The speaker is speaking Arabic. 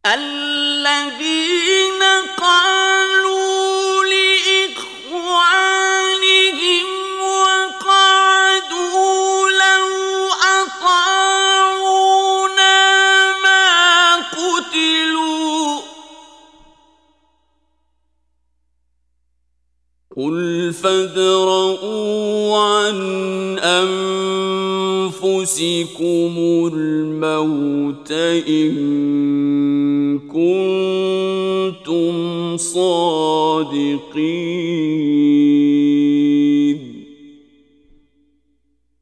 الذين قالوا لإخوانهم وقعدوا لو أطاعونا ما قتلوا قل فادرءوا عن أنفسكم الموت إن كنتم صادقين